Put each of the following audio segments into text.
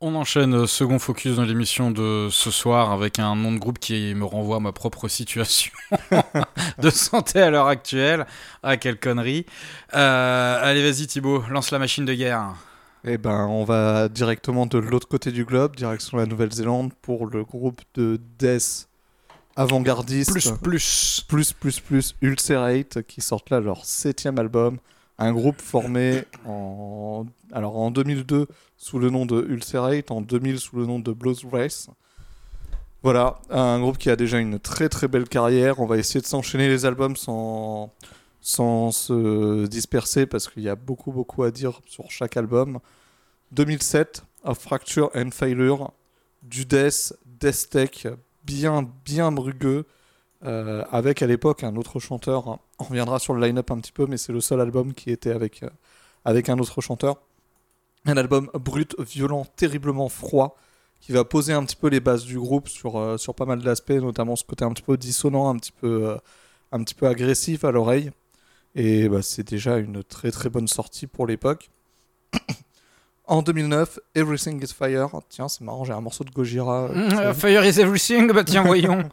On enchaîne second focus dans l'émission de ce soir avec un nom de groupe qui me renvoie à ma propre situation de santé à l'heure actuelle. Ah, quelle connerie. Allez, vas-y Thibaut, lance la machine de guerre. Eh ben, on va directement de l'autre côté du globe, direction la Nouvelle-Zélande, pour le groupe de death avant-gardiste plus Ulcerate, qui sortent là leur 7e album. Un groupe formé en 2002 sous le nom de Ulcerate, en 2000 sous le nom de Blues Race. Voilà, un groupe qui a déjà une très très belle carrière. On va essayer de s'enchaîner les albums sans se disperser parce qu'il y a beaucoup à dire sur chaque album. 2007, Of Fracture and Failure, du death tech bien brugueux, avec à l'époque un autre chanteur. On reviendra sur le line-up un petit peu, mais c'est le seul album qui était avec un autre chanteur. Un album brut, violent, terriblement froid, qui va poser un petit peu les bases du groupe sur pas mal d'aspects, notamment ce côté un petit peu dissonant, un petit peu agressif à l'oreille. Et c'est déjà une très très bonne sortie pour l'époque. En 2009, Everything is Fire. Tiens, c'est marrant, j'ai un morceau de Gojira. Fire is everything, bah tiens, voyons.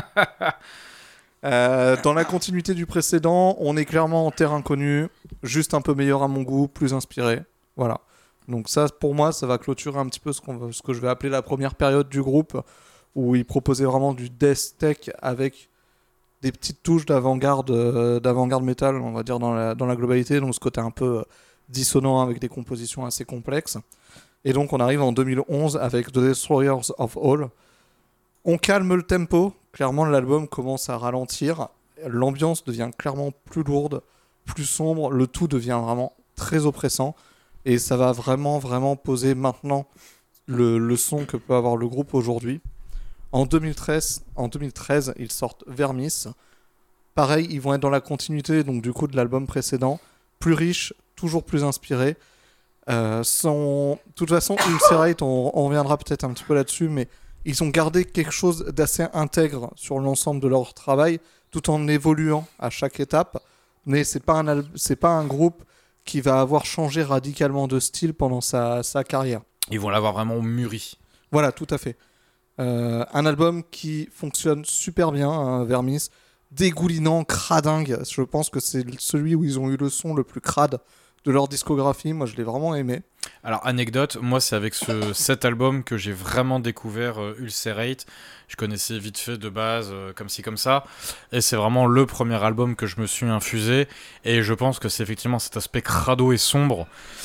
Dans la continuité du précédent, on est clairement en terre inconnue, juste un peu meilleur à mon goût, plus inspiré. Voilà. Donc ça, pour moi, ça va clôturer un petit peu ce que je vais appeler la première période du groupe, où il proposait vraiment du death tech avec des petites touches d'avant-garde metal, on va dire, dans la globalité, donc ce côté un peu dissonant avec des compositions assez complexes. Et donc on arrive en 2011 avec The Destroyers of All. On calme le tempo, clairement l'album commence à ralentir, l'ambiance devient clairement plus lourde, plus sombre, le tout devient vraiment très oppressant, et ça va vraiment poser maintenant le son que peut avoir le groupe aujourd'hui. En 2013, ils sortent Vermis. Pareil, ils vont être dans la continuité donc du coup de l'album précédent, plus riche, toujours plus inspiré. De toute façon, Ulcerate, on reviendra peut-être un petit peu là-dessus, mais ils ont gardé quelque chose d'assez intègre sur l'ensemble de leur travail, tout en évoluant à chaque étape. Mais c'est pas un groupe qui va avoir changé radicalement de style pendant sa carrière. Ils vont l'avoir vraiment mûri. Voilà, tout à fait. Un album qui fonctionne super bien, hein, Vermis, dégoulinant, cradingue. Je pense que c'est celui où ils ont eu le son le plus crade de leur discographie. Moi, je l'ai vraiment aimé. Alors, anecdote, moi, c'est avec cet album que j'ai vraiment découvert Ulcerate. Je connaissais vite fait de base, comme ci, comme ça. Et c'est vraiment le premier album que je me suis infusé. Et je pense que c'est effectivement cet aspect crado et sombre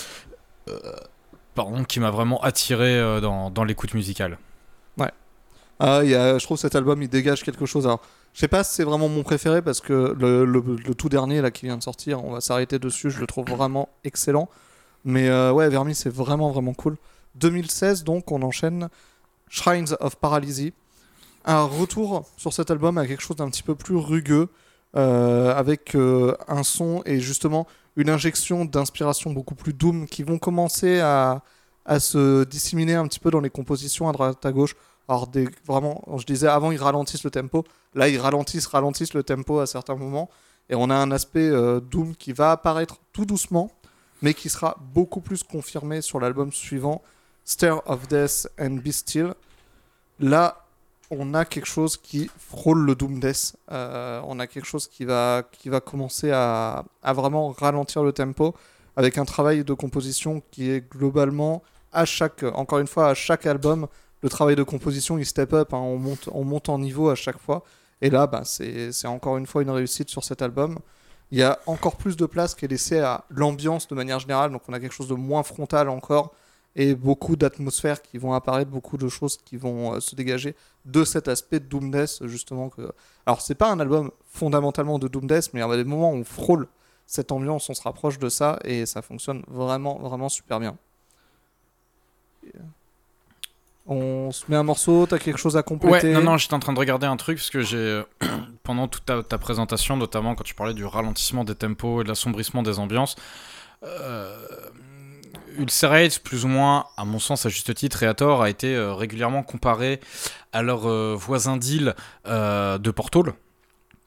qui m'a vraiment attiré dans l'écoute musicale. Ouais. Je trouve que cet album, il dégage quelque chose. Alors, je sais pas si c'est vraiment mon préféré parce que le tout dernier là qui vient de sortir, on va s'arrêter dessus, je le trouve vraiment excellent. Mais ouais, Vermis, c'est vraiment cool. 2016, donc, on enchaîne Shrines of Paralysis. Un retour sur cet album à quelque chose d'un petit peu plus rugueux, avec un son et justement une injection d'inspiration beaucoup plus doom qui vont commencer à se disséminer un petit peu dans les compositions à droite à gauche. Alors vraiment, je disais avant ils ralentissent le tempo, là ils ralentissent le tempo à certains moments, et on a un aspect doom qui va apparaître tout doucement, mais qui sera beaucoup plus confirmé sur l'album suivant, Stare of Death and Be Still. Là, on a quelque chose qui frôle le doom death, on a quelque chose qui va commencer à vraiment ralentir le tempo, avec un travail de composition qui est globalement, encore une fois, à chaque album, le travail de composition, il step up, hein, on monte en niveau à chaque fois. Et là, c'est encore une fois une réussite sur cet album. Il y a encore plus de place qui est laissée à l'ambiance de manière générale, donc on a quelque chose de moins frontal encore, et beaucoup d'atmosphères qui vont apparaître, beaucoup de choses qui vont se dégager de cet aspect de Doom Death, justement. Alors, c'est pas un album fondamentalement de Doom Death, mais il y a des moments où on frôle cette ambiance, on se rapproche de ça, et ça fonctionne vraiment super bien. On se met un morceau, t'as quelque chose à compléter? Ouais, non, j'étais en train de regarder un truc parce que j'ai pendant toute ta présentation, notamment quand tu parlais du ralentissement des tempos et de l'assombrissement des ambiances, Ulcerate, plus ou moins, à mon sens, à juste titre et à tort, a été régulièrement comparé à leurs voisins d'île de Portal. Oui.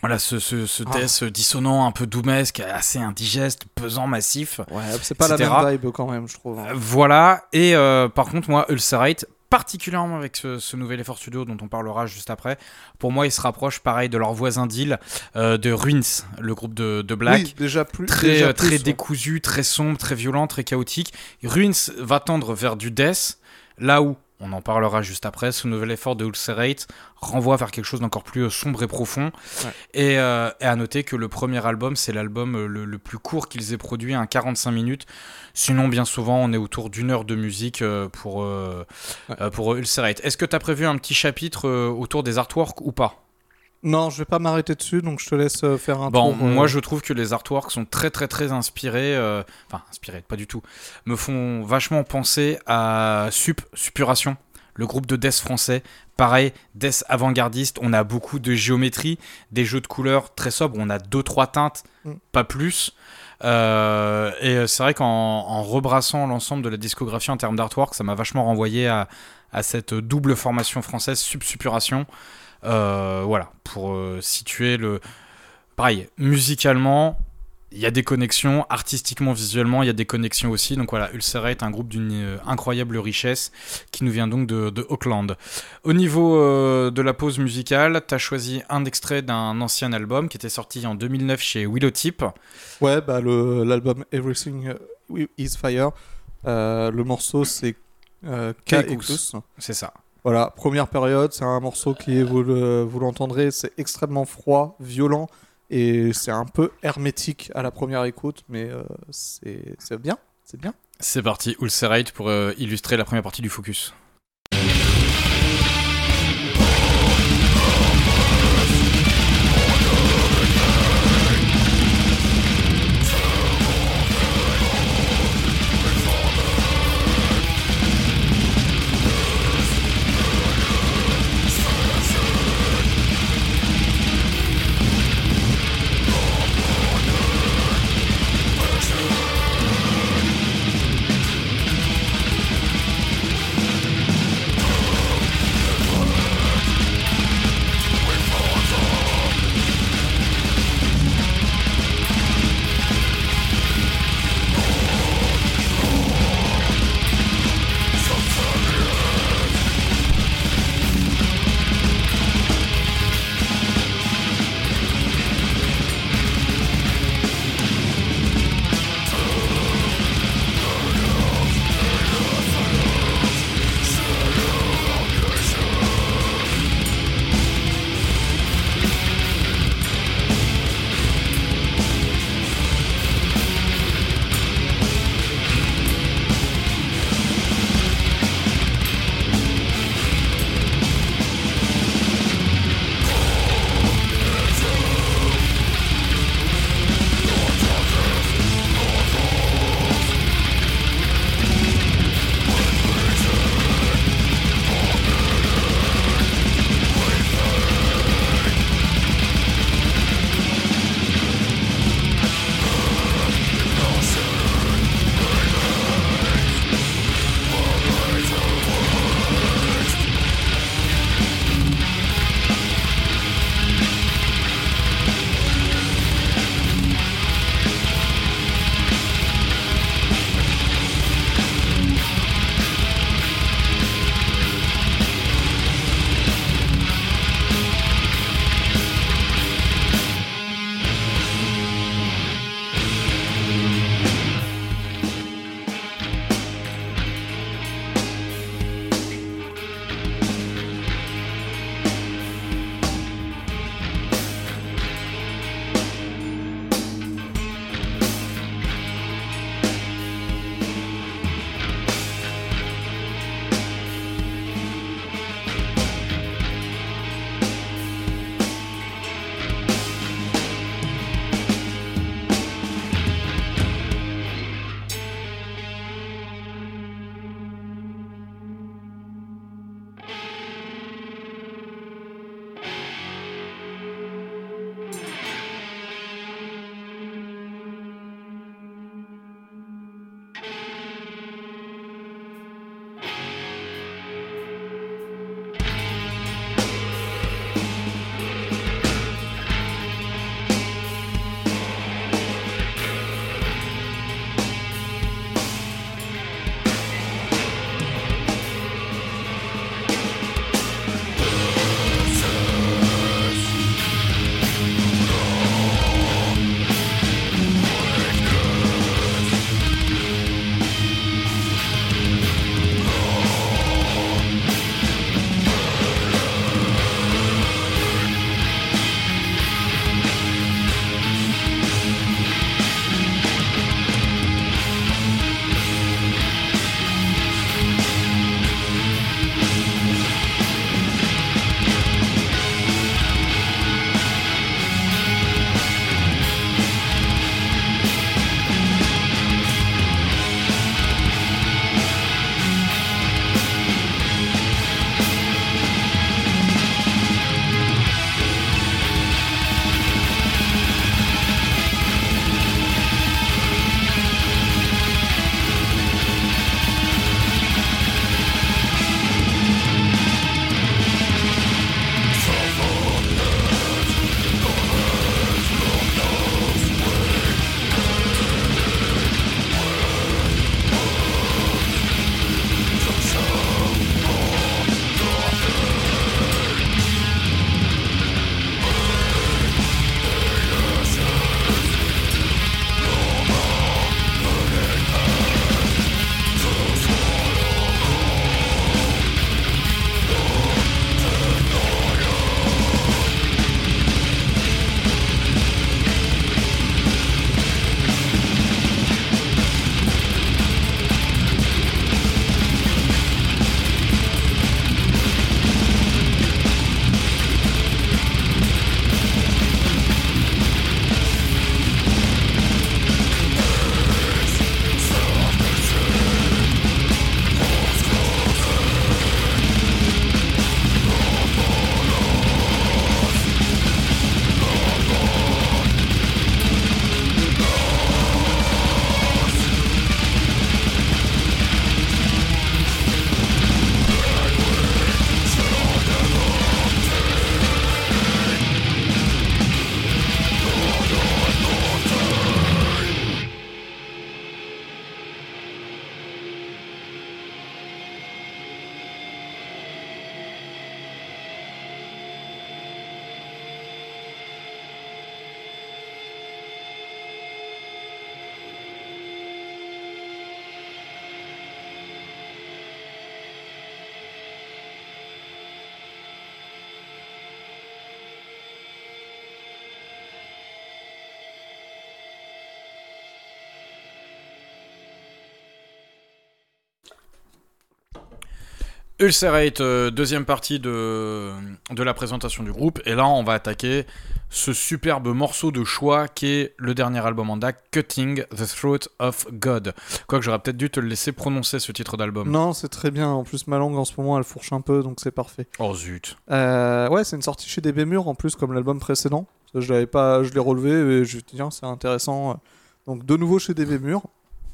Voilà, ce death dissonant, un peu doomesque, assez indigeste, pesant, massif. Ouais, c'est pas la etc. même vibe quand même, je trouve. Voilà, et par contre, moi, Ulcerate, particulièrement avec ce nouvel effort studio dont on parlera juste après, pour moi, il se rapproche pareil de leur voisin d'île, de Ruins, le groupe de Black. Oui, déjà plus. Très décousu, très sombre, très violent, très chaotique. Ruins va tendre vers du death, là où, on en parlera juste après, ce nouvel effort de Ulcerate renvoie vers quelque chose d'encore plus sombre et profond. Ouais. Et à noter que le premier album, c'est l'album le plus court qu'ils aient produit, 45 minutes. Sinon, bien souvent, on est autour d'1 heure de musique pour Ulcerate. Est-ce que tu as prévu un petit chapitre autour des artworks ou pas ? Non, je vais pas m'arrêter dessus, donc je te laisse faire un Bon, tour. moi je trouve que les artworks sont très très très inspirés, inspirés, pas du tout, me font vachement penser à Suppuration, le groupe de death français. Pareil, death avant-gardiste, on a beaucoup de géométrie, des jeux de couleurs très sobres, on a 2-3 teintes, pas plus. Et c'est vrai qu'en rebrassant l'ensemble de la discographie en termes d'artwork, ça m'a vachement renvoyé à cette double formation française, Suppuration. Voilà, pour situer le... Pareil, musicalement, il y a des connexions, artistiquement, visuellement, il y a des connexions aussi. Donc voilà, Ulcerate, un groupe d'une incroyable richesse qui nous vient donc de Auckland. Au niveau de la pause musicale, tu as choisi un extrait d'un ancien album qui était sorti en 2009 chez Willowtip. Ouais, bah l'album Everything is Fire. Le morceau, c'est Kaikous. C'est ça. Voilà, première période, c'est un morceau qui, vous l'entendrez, c'est extrêmement froid, violent, et c'est un peu hermétique à la première écoute, mais c'est bien, c'est bien. C'est parti, Ulcerate pour illustrer la première partie du focus. Ulcerate, deuxième partie de la présentation du groupe. Et là, on va attaquer ce superbe morceau de choix qui est le dernier album en date, Cutting the Throat of God. Quoique j'aurais peut-être dû te le laisser prononcer ce titre d'album. Non, c'est très bien. En plus, ma langue en ce moment, elle fourche un peu, donc c'est parfait. Oh zut. Ouais, c'est une sortie chez DB Mur en plus, comme l'album précédent. Je l'ai relevé et je me dis, tiens, c'est intéressant. Donc, de nouveau chez DB Mur.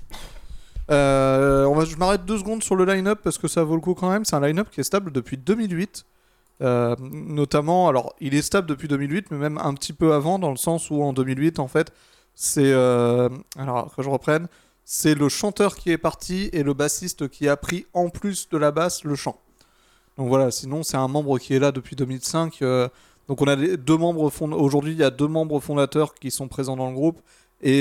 Je m'arrête 2 secondes sur le line-up parce que ça vaut le coup quand même. C'est un line-up qui est stable depuis 2008. Notamment, alors il est stable depuis 2008, mais même un petit peu avant, dans le sens où en 2008, en fait, c'est. Alors que je reprenne, c'est le chanteur qui est parti et le bassiste qui a pris en plus de la basse le chant. Donc voilà, sinon c'est un membre qui est là depuis 2005. Donc on a deux membres aujourd'hui, il y a 2 membres fondateurs qui sont présents dans le groupe et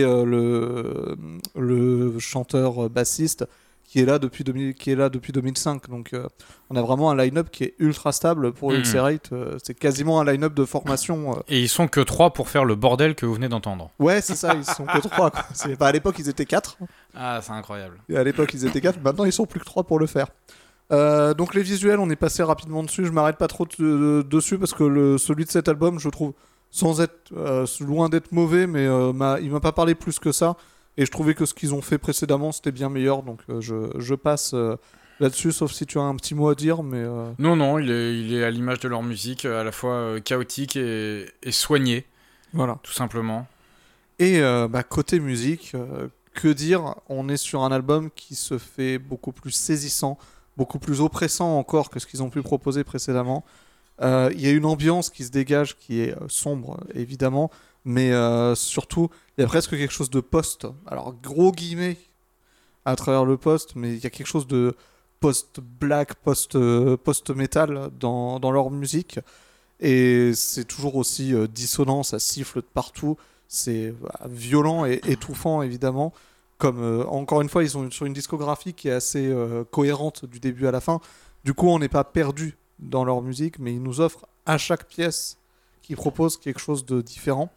le chanteur bassiste qui est là depuis 2005. Donc on a vraiment un line-up qui est ultra stable pour Ulcerate. C'est quasiment un line-up de formation. Et ils sont que 3 pour faire le bordel que vous venez d'entendre. Ouais, c'est ça, ils sont que 3. Quoi. À l'époque, ils étaient 4. Ah, c'est incroyable. Et à l'époque, ils étaient 4. Maintenant, ils sont plus que 3 pour le faire. Donc les visuels, on est passé rapidement dessus. Je m'arrête pas trop dessus parce que celui de cet album, je trouve, sans être loin d'être mauvais, mais il m'a pas parlé plus que ça. Et je trouvais que ce qu'ils ont fait précédemment, c'était bien meilleur. Donc je passe là-dessus, sauf si tu as un petit mot à dire. Mais Non, il est à l'image de leur musique, à la fois chaotique et soigné. Voilà. Tout simplement. Et côté musique, que dire ? On est sur un album qui se fait beaucoup plus saisissant, beaucoup plus oppressant encore que ce qu'ils ont pu proposer précédemment. Il y a une ambiance qui se dégage qui est sombre, évidemment, mais surtout, il y a presque quelque chose de post. Alors, gros guillemets à travers le post, mais il y a quelque chose de post-black, post-metal dans leur musique. Et c'est toujours aussi dissonant, ça siffle de partout. C'est violent et étouffant, évidemment. Comme, encore une fois, ils sont sur une discographie qui est assez cohérente du début à la fin. Du coup, on n'est pas perdu dans leur musique, mais ils nous offrent à chaque pièce qu'ils proposent quelque chose de différent.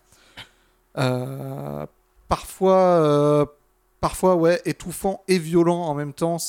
Parfois, ouais, étouffant et violent en même temps.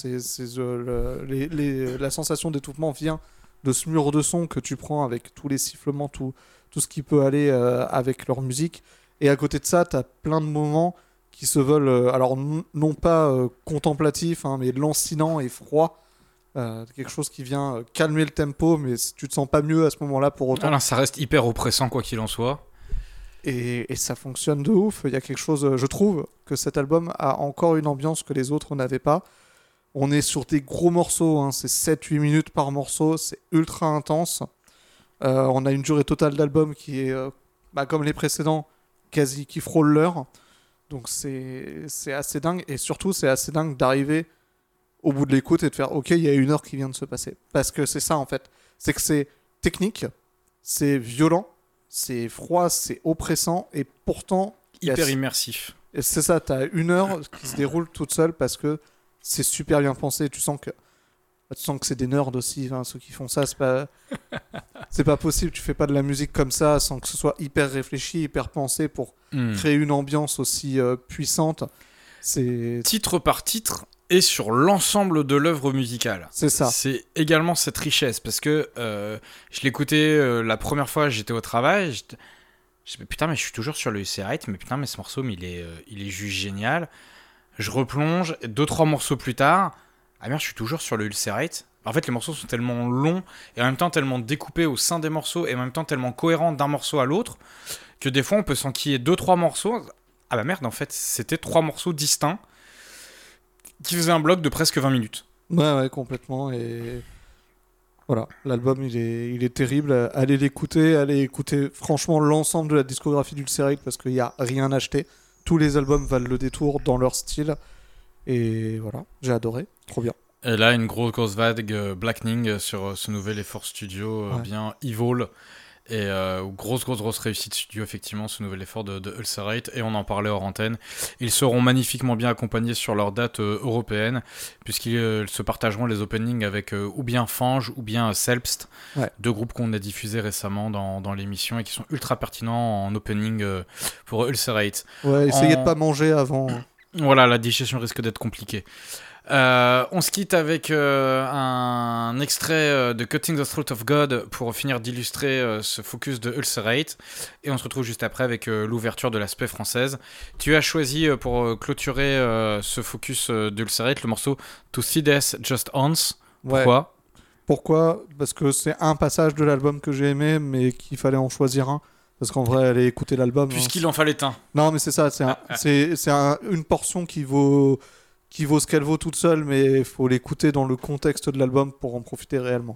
La sensation d'étouffement vient de ce mur de son que tu prends avec tous les sifflements, tout ce qui peut aller avec leur musique. Et à côté de ça, tu as plein de moments qui se veulent, alors non pas contemplatifs, hein, mais lancinants et froids. Quelque chose qui vient calmer le tempo, mais tu te sens pas mieux à ce moment-là pour autant. Alors, ça reste hyper oppressant quoi qu'il en soit. Et ça fonctionne de ouf. Il y a quelque chose, je trouve que cet album a encore une ambiance que les autres n'avaient pas. On est sur des gros morceaux, hein, c'est 7-8 minutes par morceau, c'est ultra intense. On a une durée totale d'album qui est, comme les précédents, quasi qui frôle l'heure. Donc c'est assez dingue. Et surtout, c'est assez dingue d'arriver au bout de l'écoute et de faire ok, il y a 1 heure qui vient de se passer. Parce que c'est ça en fait. C'est que c'est technique, c'est violent, c'est froid, c'est oppressant et pourtant hyper immersif. Et c'est ça, t'as 1 heure qui se déroule toute seule parce que c'est super bien pensé. Tu sens que c'est des nerds aussi, hein, ceux qui font ça. C'est pas possible. Tu fais pas de la musique comme ça sans que ce soit hyper réfléchi, hyper pensé pour créer une ambiance aussi puissante. C'est titre par titre et sur l'ensemble de l'œuvre musicale. C'est ça. C'est également cette richesse parce que je l'écoutais la première fois, j'étais au travail. Je me putain, mais je suis toujours sur le Ulcerate, mais putain, mais ce morceau, mais il est juste génial. Je replonge, 2-3 morceaux plus tard, ah merde, je suis toujours sur le Ulcerate. En fait, les morceaux sont tellement longs et en même temps tellement découpés au sein des morceaux et en même temps tellement cohérents d'un morceau à l'autre que des fois on peut s'enquiller 2-3 morceaux. Ah bah merde, en fait, c'était 3 morceaux distincts qui faisaient un bloc de presque 20 minutes. Ouais, complètement. Et voilà, l'album il est terrible. Allez écouter franchement l'ensemble de la discographie d'Ulcerate parce qu'il n'y a rien acheté. Tous les albums valent le détour dans leur style. Et voilà, j'ai adoré, trop bien. Et là, une grosse vague Blackening sur ce nouvel effort studio, bien evil. Et grosse réussite studio, effectivement, ce nouvel effort de Ulcerate. Et on en parlait hors antenne. Ils seront magnifiquement bien accompagnés sur leur date européenne, puisqu'ils se partageront les openings avec ou bien Fange ou bien Selbst, 2 groupes qu'on a diffusés récemment dans l'émission et qui sont ultra pertinents en opening pour Ulcerate. Ouais, essayez de pas manger avant. Voilà, la digestion risque d'être compliquée. On se quitte avec un extrait de Cutting the Throat of God pour finir d'illustrer ce focus de Ulcerate. Et on se retrouve juste après avec l'ouverture de l'aspect française. Tu as choisi pour clôturer ce focus d'Ulcerate le morceau To See Death Just Once. Pourquoi ? Ouais. Pourquoi ? Parce que c'est un passage de l'album que j'ai aimé, mais qu'il fallait en choisir un. Parce qu'en vrai, aller écouter l'album... Puisqu'il en fallait un. Non, mais c'est ça. C'est une portion qui vaut ce qu'elle vaut toute seule, mais il faut l'écouter dans le contexte de l'album pour en profiter réellement.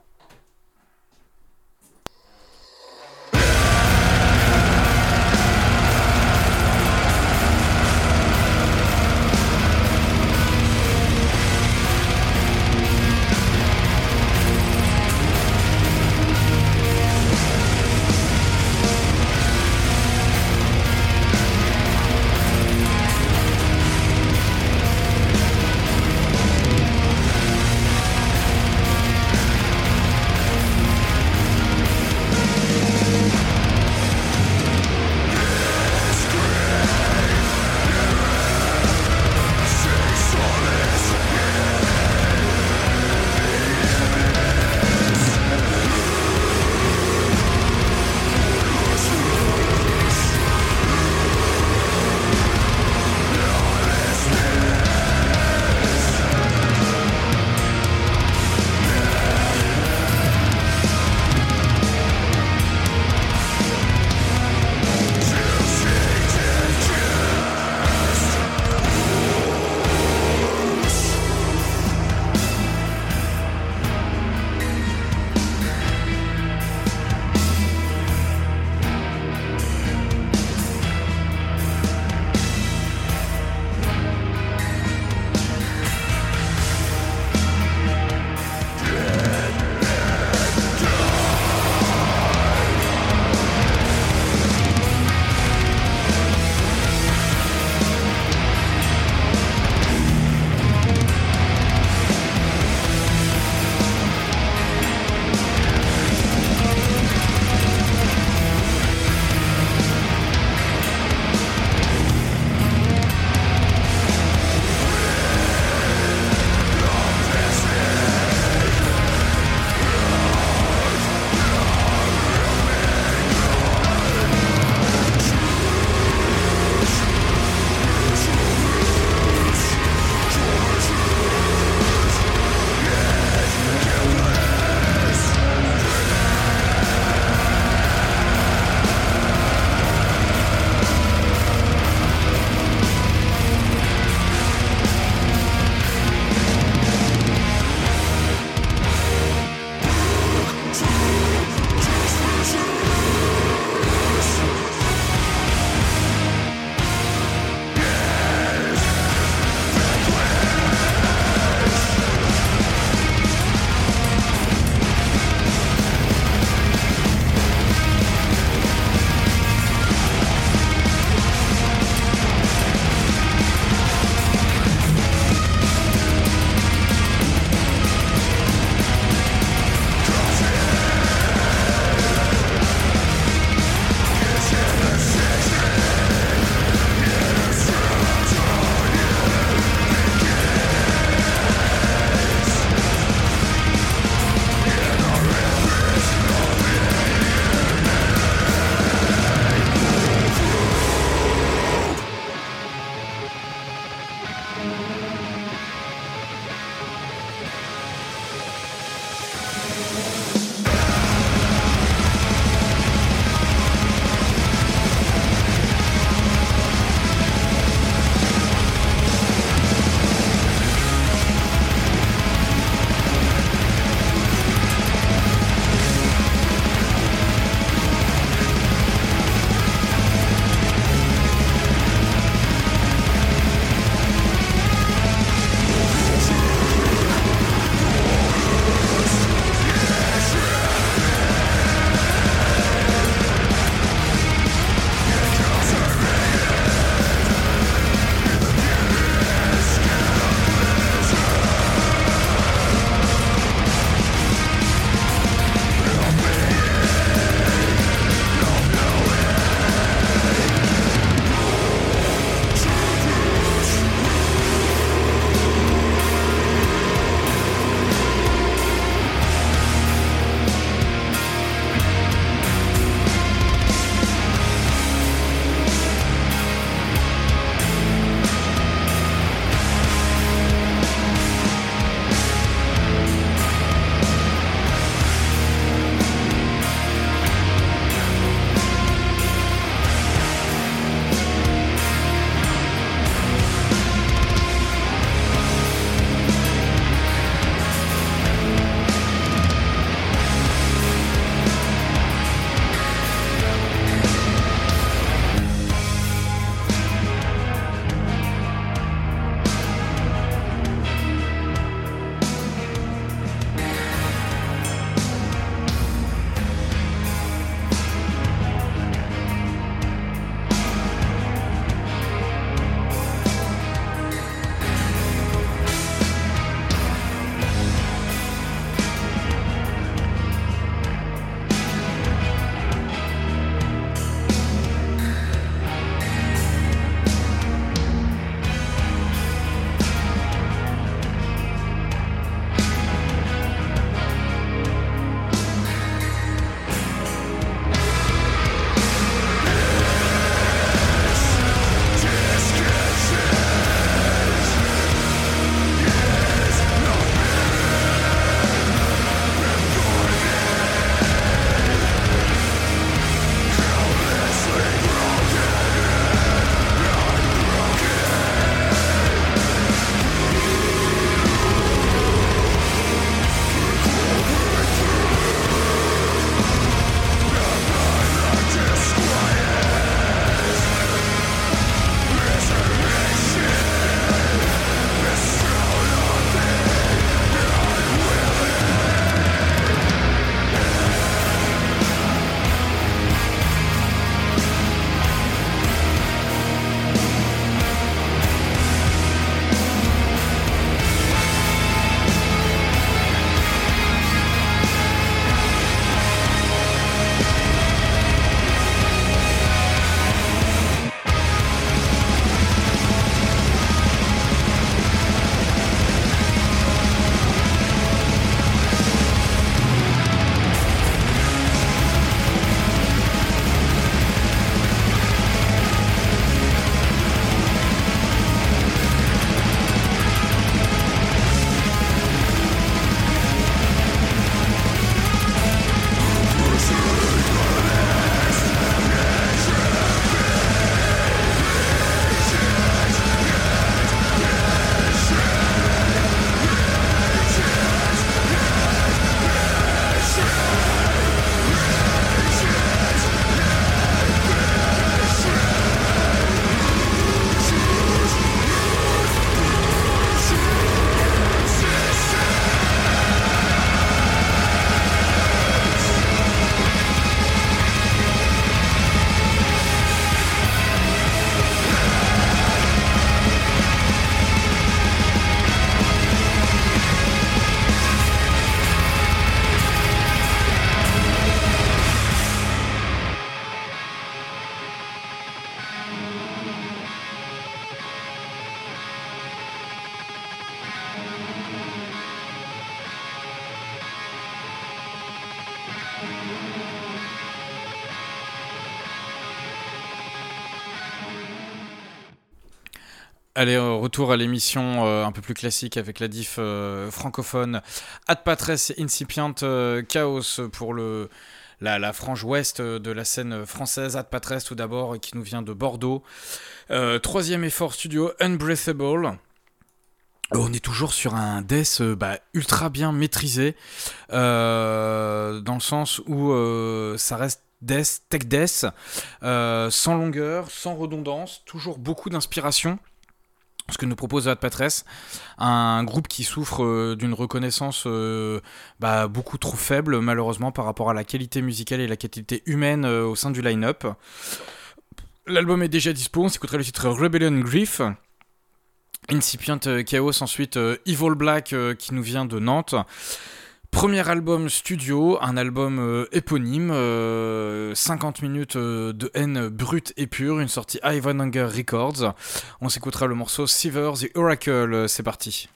Allez, retour à l'émission un peu plus classique avec la diff francophone. Ad Patresse Incipient Chaos pour la frange ouest de la scène française. Ad Patresse tout d'abord, qui nous vient de Bordeaux. Troisième effort studio, Unbreathable. On est toujours sur un death ultra bien maîtrisé, dans le sens où ça reste death, tech death, sans longueur, sans redondance, toujours beaucoup d'inspiration. Ce que nous propose Ad Patresse, un groupe qui souffre d'une reconnaissance beaucoup trop faible, malheureusement, par rapport à la qualité musicale et la qualité humaine au sein du line-up. L'album est déjà dispo, on s'écouterait le titre Rebellion Grief. Incipient Chaos, ensuite Evil Black qui nous vient de Nantes. Premier album studio, un album éponyme, 50 minutes de haine brute et pure, une sortie Ivan Hunger Records. On s'écoutera le morceau Sever the Oracle, c'est parti.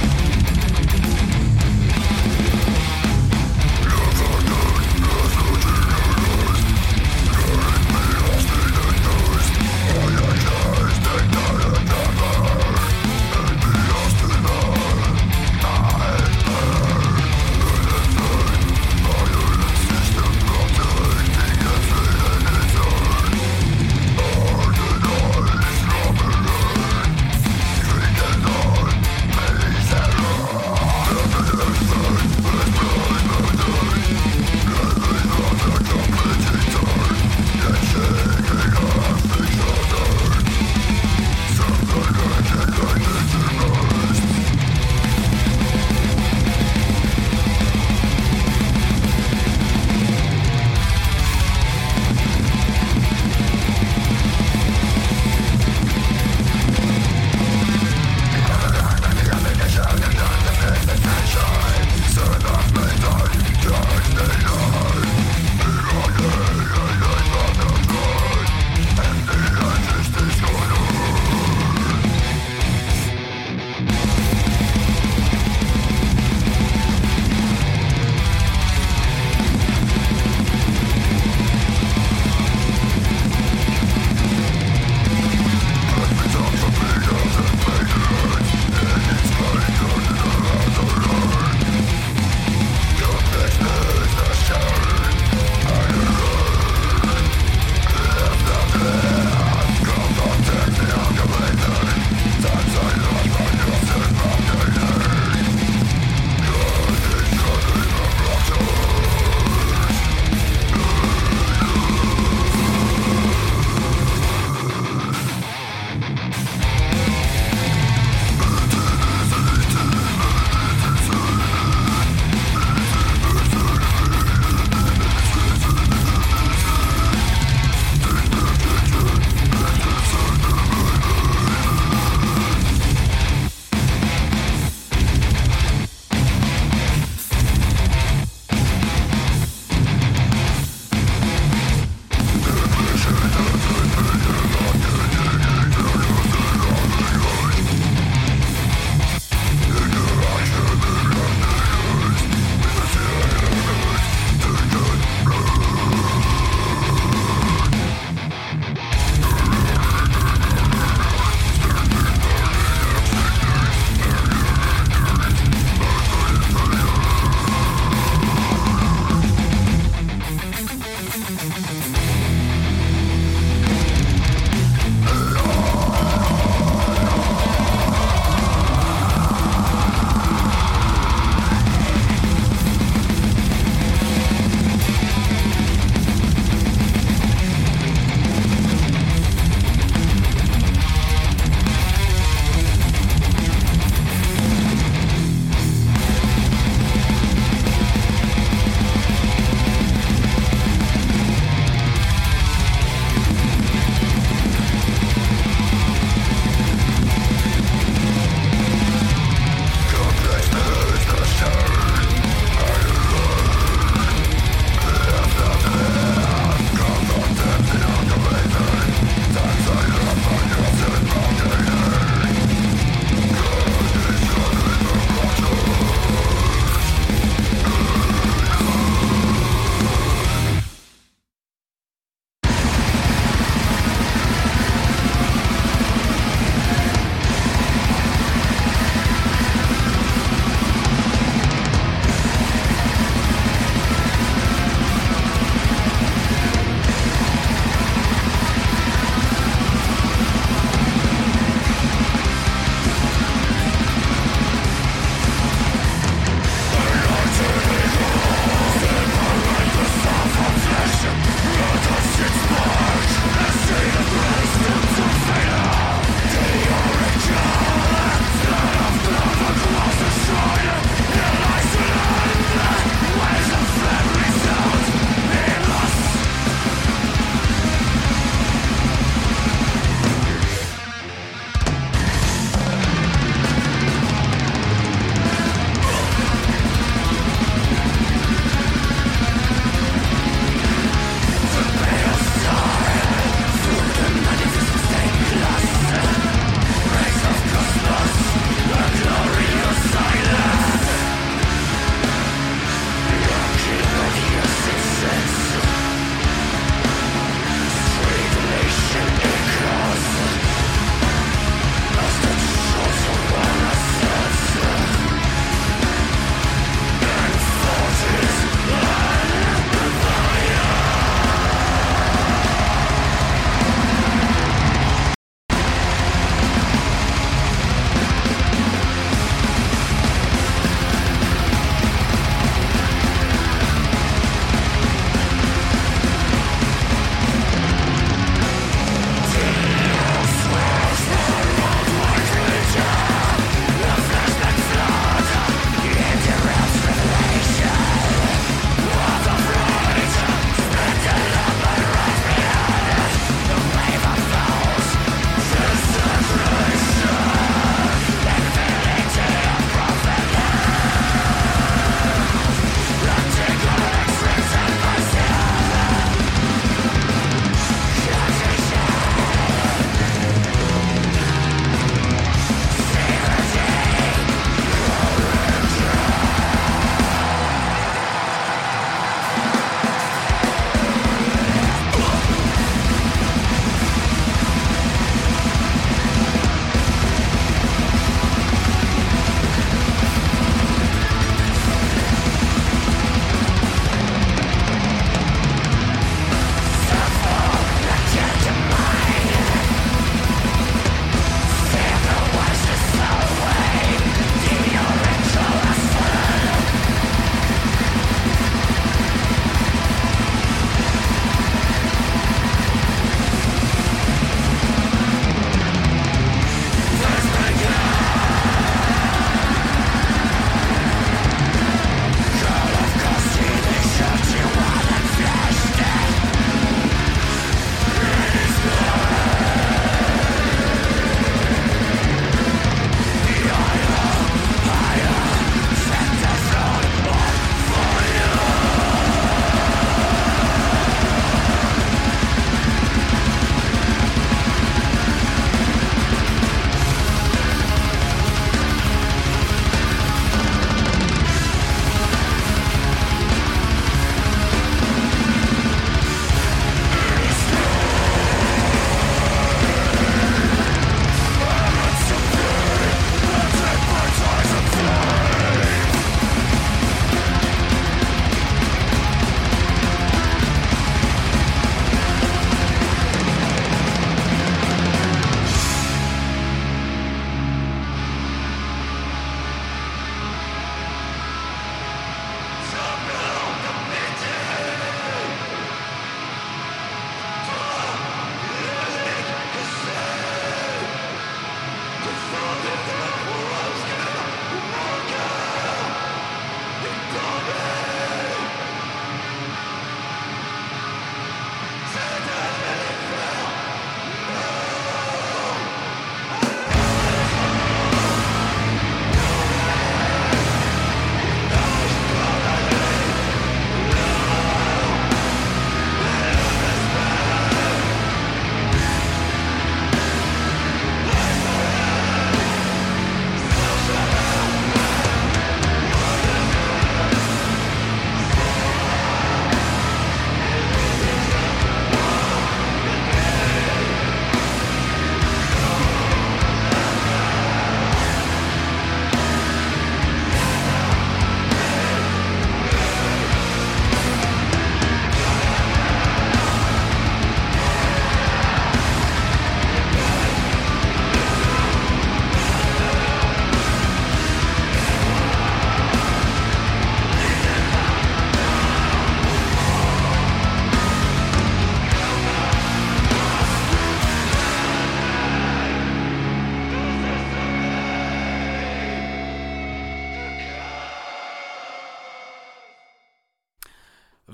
Never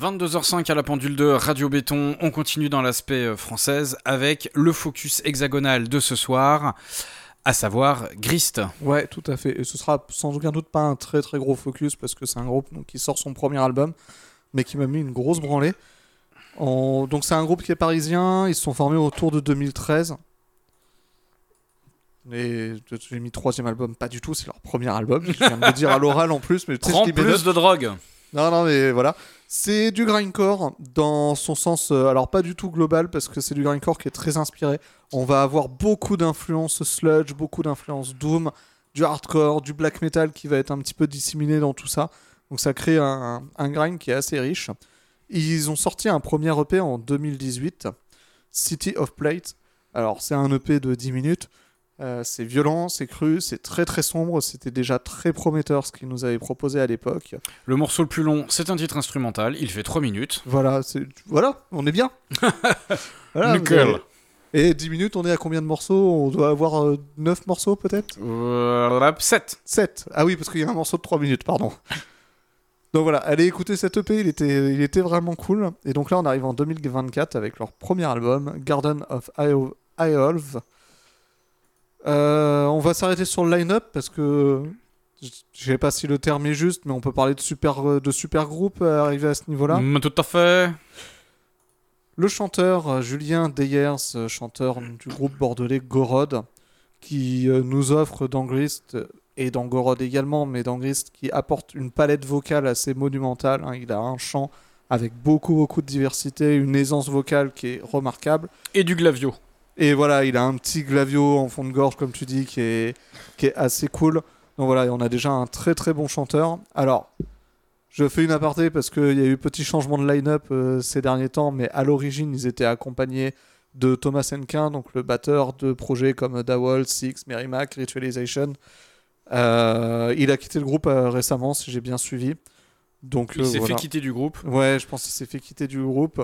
22h05 à la pendule de Radio Béton. On continue dans l'aspect française avec le focus hexagonal de ce soir, à savoir Grist. Ouais, tout à fait. Et ce sera sans aucun doute pas un très très gros focus parce que c'est un groupe donc, qui sort son premier album, mais qui m'a mis une grosse branlée. Donc c'est un groupe qui est parisien. Ils se sont formés autour de 2013. Et j'ai mis troisième album, pas du tout, c'est leur premier album. Je viens de le dire à l'oral en plus, mais tu sais Prends ce qui plus m'énerve. de drogue. Non, mais voilà. C'est du grindcore dans son sens, alors pas du tout global, parce que c'est du grindcore qui est très inspiré. On va avoir beaucoup d'influences sludge, beaucoup d'influences doom, du hardcore, du black metal qui va être un petit peu disséminé dans tout ça. Donc ça crée un grind qui est assez riche. Ils ont sorti un premier EP en 2018, City of Plate. Alors c'est un EP de 10 minutes. C'est violent, c'est cru, c'est très très sombre. C'était déjà très prometteur ce qu'ils nous avaient proposé à l'époque. Le morceau le plus long, c'est un titre instrumental. Il fait 3 minutes. Voilà, on est bien. Voilà, Nickel. Et 10 minutes, on est à combien de morceaux? On doit avoir 9 morceaux peut-être 7. 7. Ah oui, parce qu'il y a un morceau de 3 minutes, pardon. Donc voilà, allez écouter cet EP, il était vraiment cool. Et donc là, on arrive en 2024 avec leur premier album, Garden of Eolve. On va s'arrêter sur le line-up parce que je sais pas si le terme est juste, mais on peut parler de super groupe arrivé à ce niveau-là. Tout à fait. Le chanteur Julien Deyers, chanteur du groupe bordelais Gorod, qui nous offre dans Grist et dans Gorod également, mais dans Grist qui apporte une palette vocale assez monumentale. Hein. Il a un chant avec beaucoup de diversité, une aisance vocale qui est remarquable. Et du glavio. Et voilà, il a un petit glavio en fond de gorge, comme tu dis, qui est assez cool. Donc voilà, on a déjà un très très bon chanteur. Alors, je fais une aparté parce qu'il y a eu petit changement de line-up ces derniers temps, mais à l'origine, ils étaient accompagnés de Thomas Henkin, donc le batteur de projets comme Dawol, Six, Merrimack, Ritualization. Il a quitté le groupe récemment, si j'ai bien suivi. Donc, il s'est voilà. fait quitter du groupe. Ouais, je pense qu'il s'est fait quitter du groupe.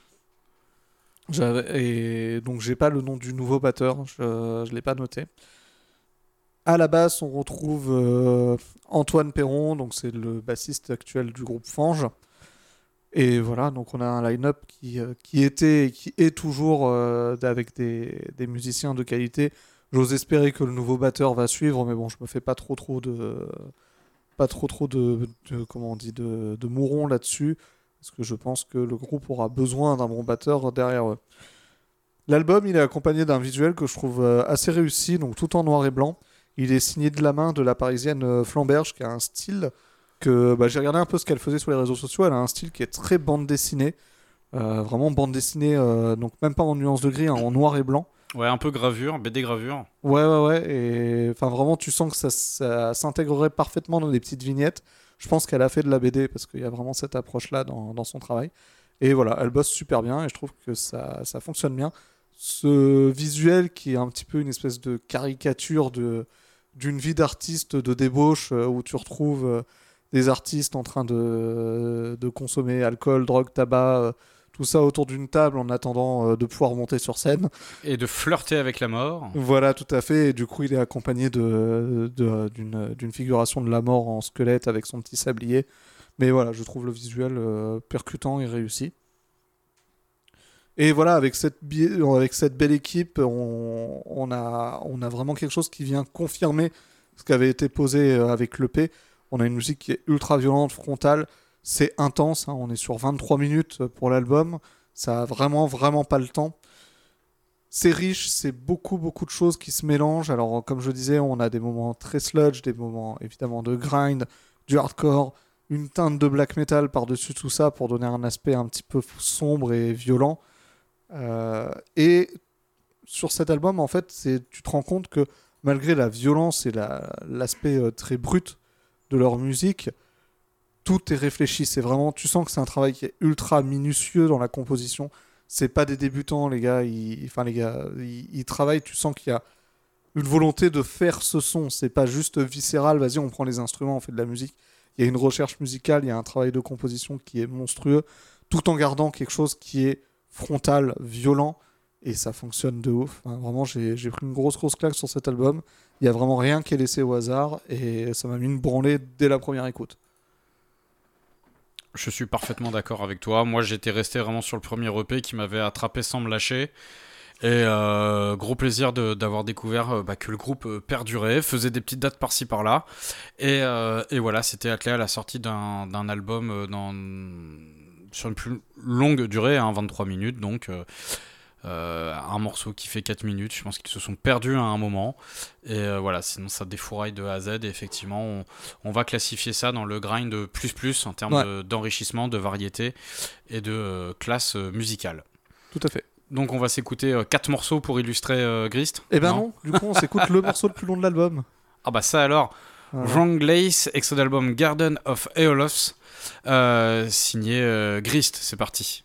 Et donc j'ai pas le nom du nouveau batteur, je l'ai pas noté. À la basse, on retrouve Antoine Perron, donc c'est le bassiste actuel du groupe Fange. Et voilà, donc on a un line-up qui était et qui est toujours avec des musiciens de qualité. J'ose espérer que le nouveau batteur va suivre, mais bon, je me fais pas trop de comment on dit de mourons là-dessus. Parce que je pense que le groupe aura besoin d'un bon batteur derrière eux. L'album, il est accompagné d'un visuel que je trouve assez réussi, donc tout en noir et blanc. Il est signé de la main de la parisienne Flamberge, qui a un style que... j'ai regardé un peu ce qu'elle faisait sur les réseaux sociaux. Elle a un style qui est très bande dessinée. Vraiment bande dessinée, donc même pas en nuance de gris, hein, en noir et blanc. Ouais, un peu gravure, BD gravure. Ouais. Et enfin, vraiment, tu sens que ça s'intégrerait parfaitement dans des petites vignettes. Je pense qu'elle a fait de la BD parce qu'il y a vraiment cette approche-là dans son travail. Et voilà, elle bosse super bien et je trouve que ça fonctionne bien. Ce visuel qui est un petit peu une espèce de caricature d'une vie d'artiste de débauche où tu retrouves des artistes en train de consommer alcool, drogue, tabac, tout ça autour d'une table en attendant de pouvoir monter sur scène. Et de flirter avec la mort. Voilà, tout à fait. Et du coup, il est accompagné d'une figuration de la mort en squelette avec son petit sablier. Mais voilà, je trouve le visuel percutant et réussi. Et voilà, avec cette belle équipe, on a vraiment quelque chose qui vient confirmer ce qui avait été posé avec l'EP. On a une musique qui est ultra violente, frontale. C'est intense, hein. On est sur 23 minutes pour l'album. Ça a vraiment pas le temps. C'est riche, c'est beaucoup de choses qui se mélangent. Alors, comme je disais, on a des moments très sludge, des moments évidemment de grind, du hardcore, une teinte de black metal par-dessus tout ça pour donner un aspect un petit peu sombre et violent. Et sur cet album, en fait, tu te rends compte que malgré la violence et l'aspect très brut de leur musique, tout est réfléchi. C'est vraiment, tu sens que c'est un travail qui est ultra minutieux dans la composition. C'est pas des débutants, les gars. Ils travaillent. Tu sens qu'il y a une volonté de faire ce son. C'est pas juste viscéral. Vas-y, on prend les instruments, on fait de la musique. Il y a une recherche musicale, il y a un travail de composition qui est monstrueux, tout en gardant quelque chose qui est frontal, violent, et ça fonctionne de ouf. Enfin, vraiment, j'ai pris une grosse claque sur cet album. Il y a vraiment rien qui est laissé au hasard, et ça m'a mis une branlée dès la première écoute. Je suis parfaitement d'accord avec toi. Moi, j'étais resté vraiment sur le premier EP qui m'avait attrapé sans me lâcher. Et gros plaisir d'avoir découvert que le groupe perdurait, faisait des petites dates par-ci par-là. Et voilà, c'était attelé à la sortie d'un album sur une plus longue durée, 23 minutes. Donc un morceau qui fait 4 minutes. Je pense qu'ils se sont perdus à un moment. Et voilà, sinon ça défouraille de A à Z. Et effectivement, on va classifier ça dans le grind plus en termes d'enrichissement, de variété et de classe musicale. Tout à fait. Donc on va s'écouter 4 morceaux pour illustrer Grist. Eh ben non, du coup on s'écoute le morceau le plus long de l'album. Ah bah ça alors, Wrong Lace, extrait d'album Garden of Aeolus, signé Grist, c'est parti.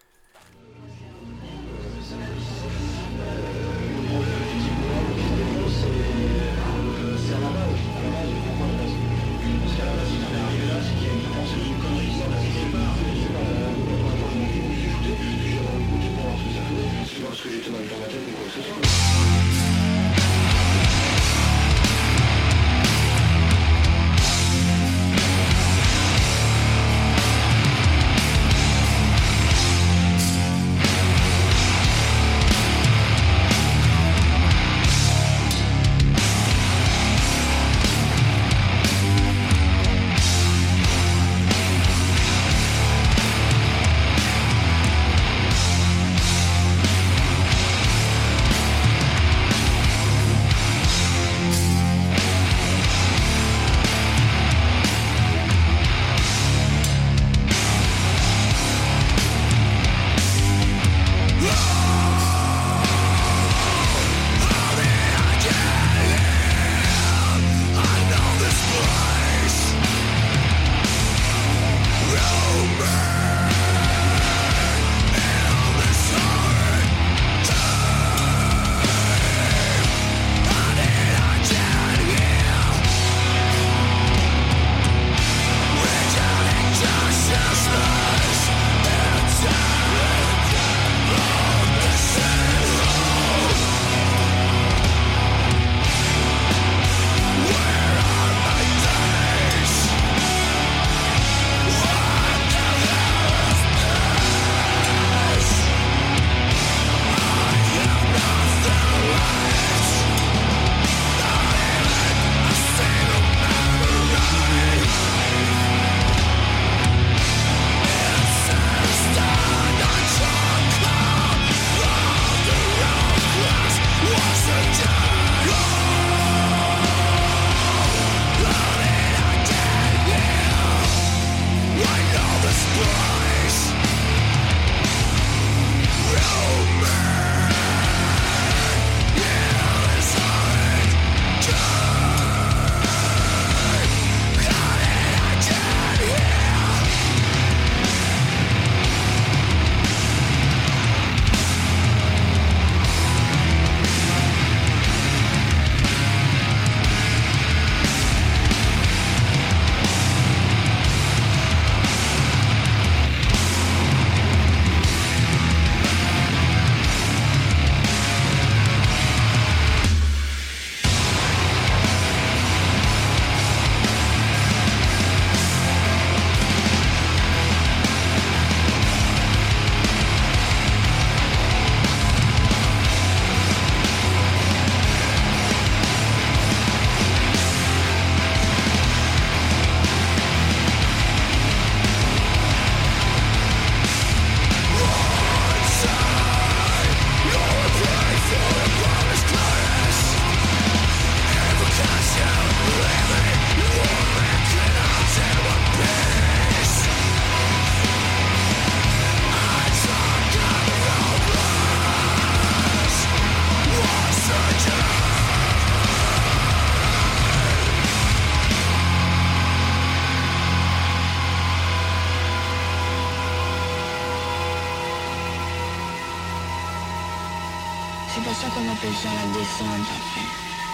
C'est pour ça qu'on appelle ça la descente après.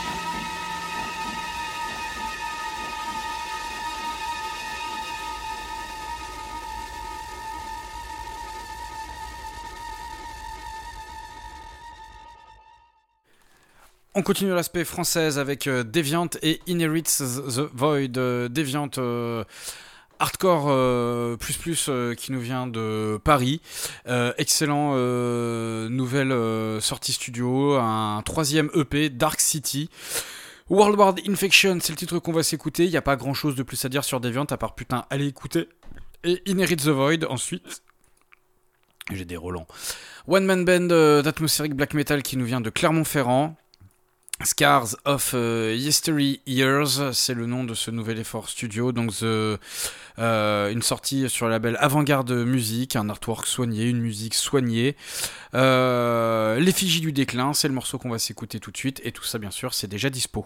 On continue l'aspect française avec Deviant et Inherits the Void. Deviant, hardcore plus qui nous vient de Paris. Excellent nouvelle sortie studio, un 3e EP, Dark City. World War Infection, c'est le titre qu'on va s'écouter. Il n'y a pas grand chose de plus à dire sur Deviant à part putain, allez écouter. Et Inherit the Void ensuite. J'ai des Roland. One Man Band d'atmosphérique black metal qui nous vient de Clermont-Ferrand. Scars of History Years, c'est le nom de ce nouvel effort studio. Donc une sortie sur le label Avant-Garde Musique, un artwork soigné, une musique soignée. L'effigie du déclin, c'est le morceau qu'on va s'écouter tout de suite. Et tout ça, bien sûr, c'est déjà dispo.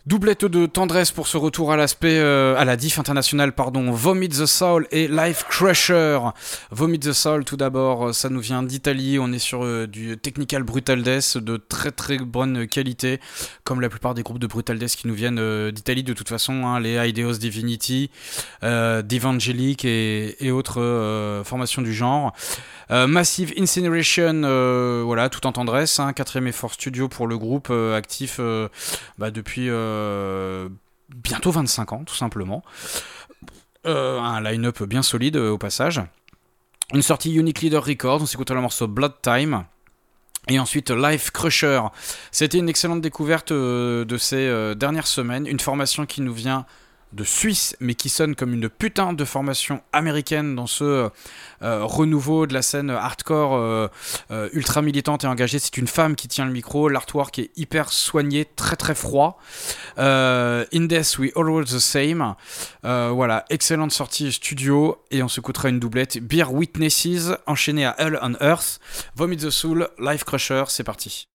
Doublette de tendresse pour ce retour à la diff internationale, Vomit the Soul et Life Crusher. Vomit the Soul, tout d'abord, ça nous vient d'Italie, on est sur du technical brutal death de très très bonne qualité, comme la plupart des groupes de brutal death qui nous viennent d'Italie de toute façon, hein, les Ideos Divinity, D'Evangelic et autres formations du genre. Massive Incineration, voilà, tout en tendresse, hein, 4ème effort studio pour le groupe, actif depuis bientôt 25 ans, tout simplement. Un line-up bien solide au passage. Une sortie Unique Leader Records, on s'écoute le morceau Blood Time. Et ensuite Life Crusher. C'était une excellente découverte de ces dernières semaines. Une formation qui nous vient de Suisse, mais qui sonne comme une putain de formation américaine dans ce renouveau de la scène hardcore ultra militante et engagée. C'est une femme qui tient le micro, l'artwork est hyper soigné, très très froid. In Death We Always the Same. Voilà, excellente sortie studio, et on se coûtera une doublette Bear Witnesses enchaînée à Hell on Earth. Vomit the Soul, Life Crusher, c'est parti.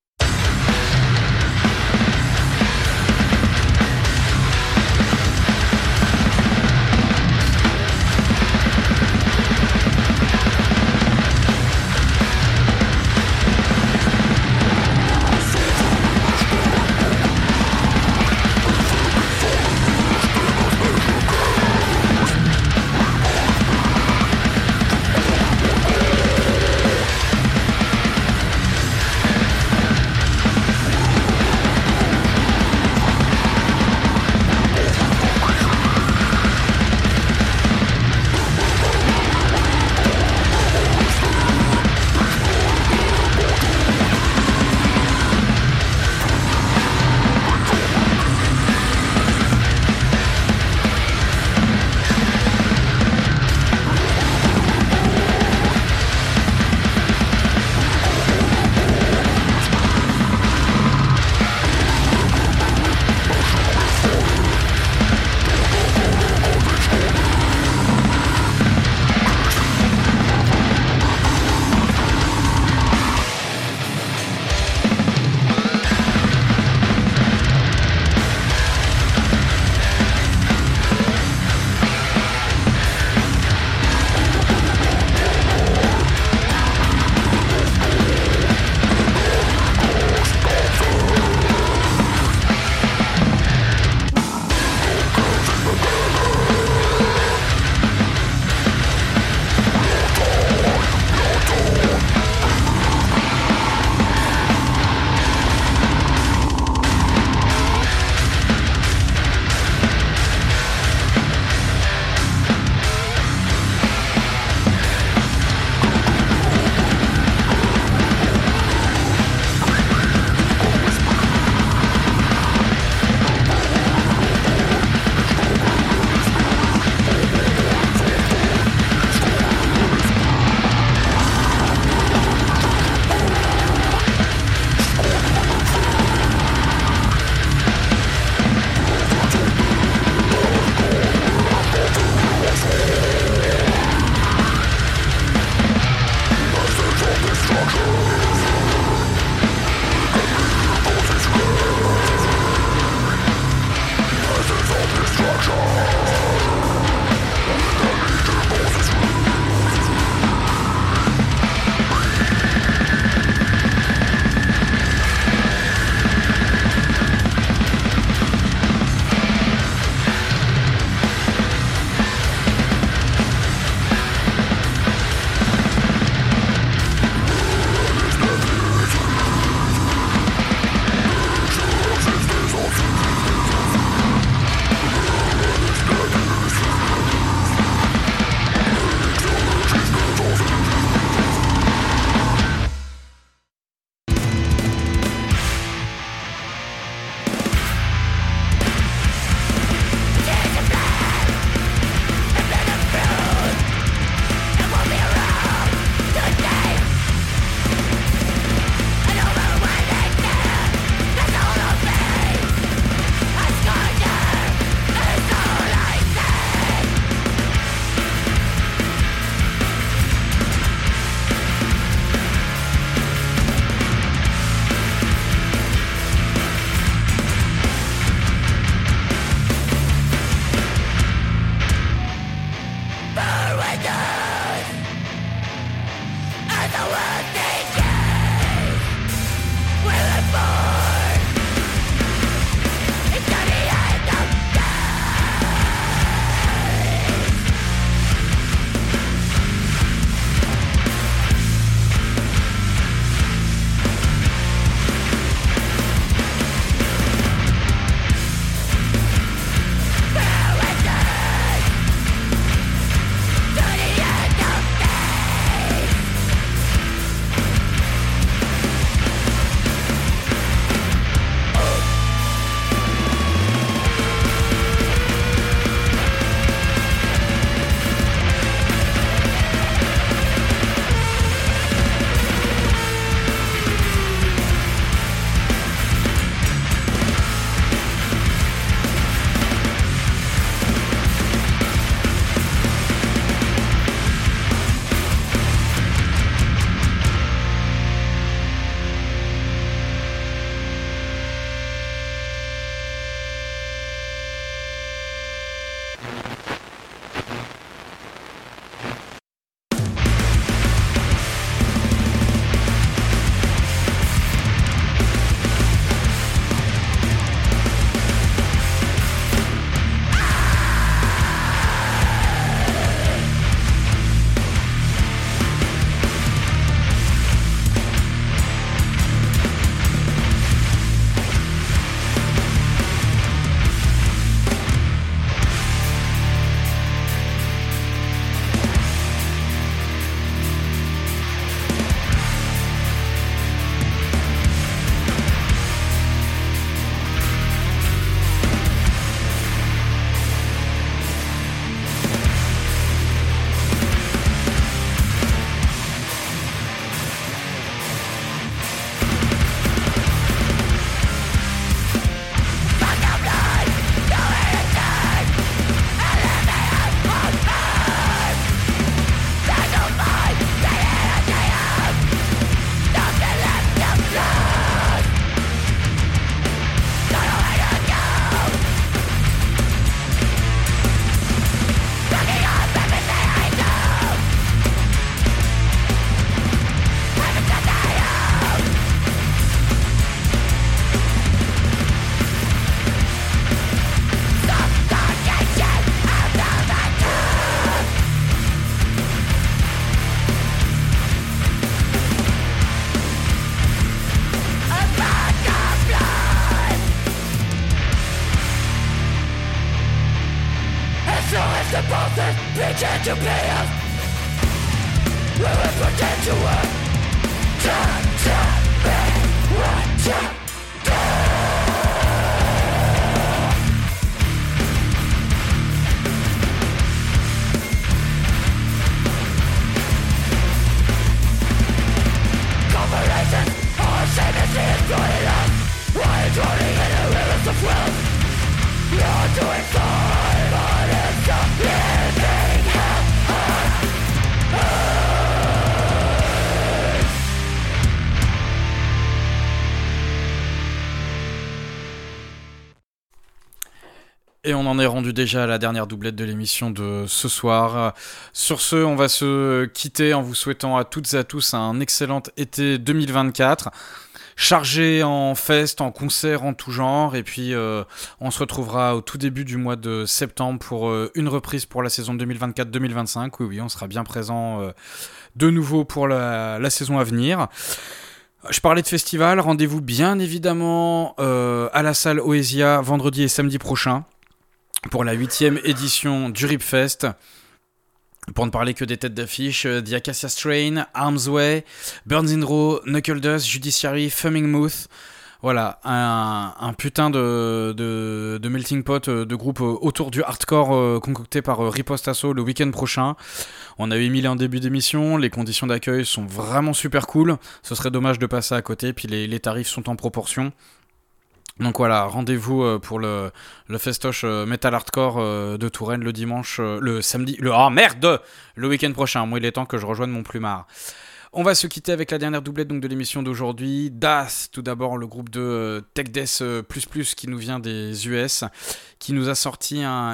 Et on en est rendu déjà à la dernière doublette de l'émission de ce soir. Sur ce, on va se quitter en vous souhaitant à toutes et à tous un excellent été 2024, chargé en fest, en concerts, en tout genre. Et puis, on se retrouvera au tout début du mois de septembre pour une reprise pour la saison 2024-2025. Oui, on sera bien présent de nouveau pour la saison à venir. Je parlais de festival, rendez-vous bien évidemment à la salle Oesia vendredi et samedi prochain pour la 8e édition du Ripfest. Pour ne parler que des têtes d'affiche, The Acacia Strain, Arms Way, Burns in Row, Knuckle Dust, Judiciary, Fuming Mouth. Voilà, un putain de melting pot de groupe autour du hardcore concocté par Riposte Asso le week-end prochain. On avait mis en début d'émission, les conditions d'accueil sont vraiment super cool. Ce serait dommage de passer à côté, puis les tarifs sont en proportion. Donc voilà, rendez-vous pour le festoche Metal Hardcore de Touraine le dimanche, le samedi, le week-end prochain. Moi, il est temps que je rejoigne mon plumard. On va se quitter avec la dernière doublette donc, de l'émission d'aujourd'hui. Das, tout d'abord, le groupe de Tech Death ++ qui nous vient des US, qui nous a sorti un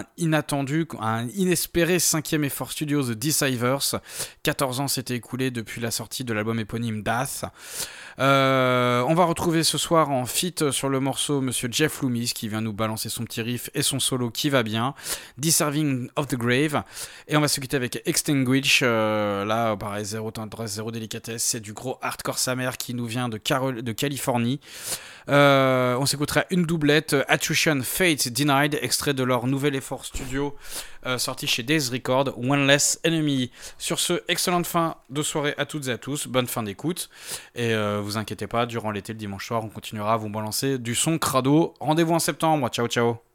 inespéré 5e effort studio The Deceivers. 14 ans s'étaient écoulés depuis la sortie de l'album éponyme Das. On va retrouver ce soir en feat sur le morceau Monsieur Jeff Loomis qui vient nous balancer son petit riff et son solo qui va bien. Deserving of the Grave. Et on va se quitter avec Extinguish. Là, pareil, zéro tendresse, zéro délicatesse. C'est du gros hardcore sa mère qui nous vient de Californie. On s'écoutera une doublette, Attrition Fate Denied, extrait de leur nouvel effort studio sorti chez Days Record, One Less Enemy. Sur ce, excellente fin de soirée à toutes et à tous, bonne fin d'écoute, et vous inquiétez pas, durant l'été, le dimanche soir, on continuera à vous balancer du son crado. Rendez-vous en septembre, ciao ciao.